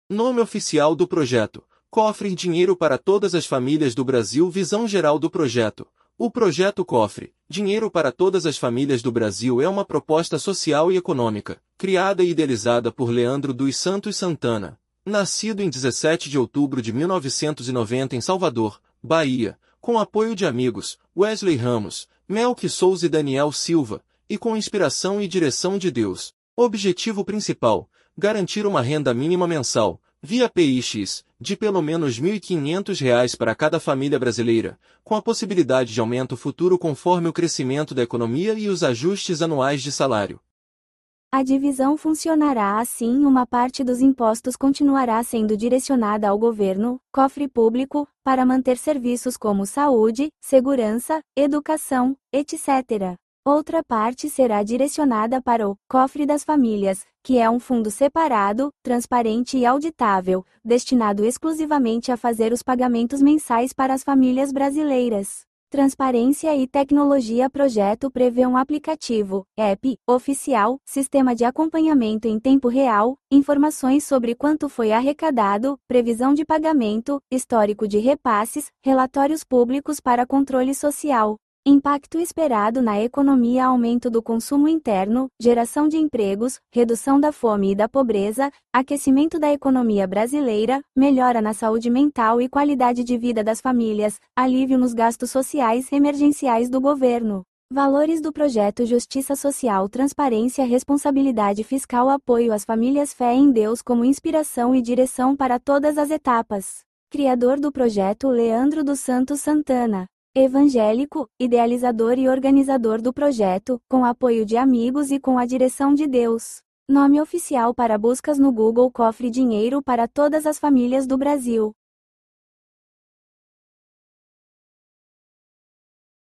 Nome oficial do projeto: Cofre Dinheiro para Todas as Famílias do Brasil. Visão geral do projeto. O projeto Cofre Dinheiro para Todas as Famílias do Brasil é uma proposta social e econômica, criada e idealizada por Leandro dos Santos Santana, nascido em 17 de outubro de 1990 em Salvador, Bahia, com apoio de amigos, Wesley Ramos, Melqui Souza e Daniel Silva, e com inspiração e direção de Deus. Objetivo principal: garantir uma renda mínima mensal, via PIX, de pelo menos R$ 1.500 para cada família brasileira, com a possibilidade de aumento futuro conforme o crescimento da economia e os ajustes anuais de salário. A divisão funcionará assim: uma parte dos impostos continuará sendo direcionada ao governo, cofre público, para manter serviços como saúde, segurança, educação, etc. Outra parte será direcionada para o cofre das famílias, que é um fundo separado, transparente e auditável, destinado exclusivamente a fazer os pagamentos mensais para as famílias brasileiras. Transparência e tecnologia. Projeto prevê um aplicativo, app, oficial, sistema de acompanhamento em tempo real, informações sobre quanto foi arrecadado, previsão de pagamento, histórico de repasses, relatórios públicos para controle social. Impacto esperado na economia: aumento do consumo interno, geração de empregos, redução da fome e da pobreza, aquecimento da economia brasileira, melhora na saúde mental e qualidade de vida das famílias, alívio nos gastos sociais emergenciais do governo. Valores do projeto: justiça social, transparência, responsabilidade fiscal, apoio às famílias, fé em Deus como inspiração e direção para todas as etapas. Criador do projeto: Leandro dos Santos Santana. Evangélico, idealizador e organizador do projeto, com apoio de amigos e com a direção de Deus. Nome oficial para buscas no Google: Cofre Dinheiro para Todas as Famílias do Brasil.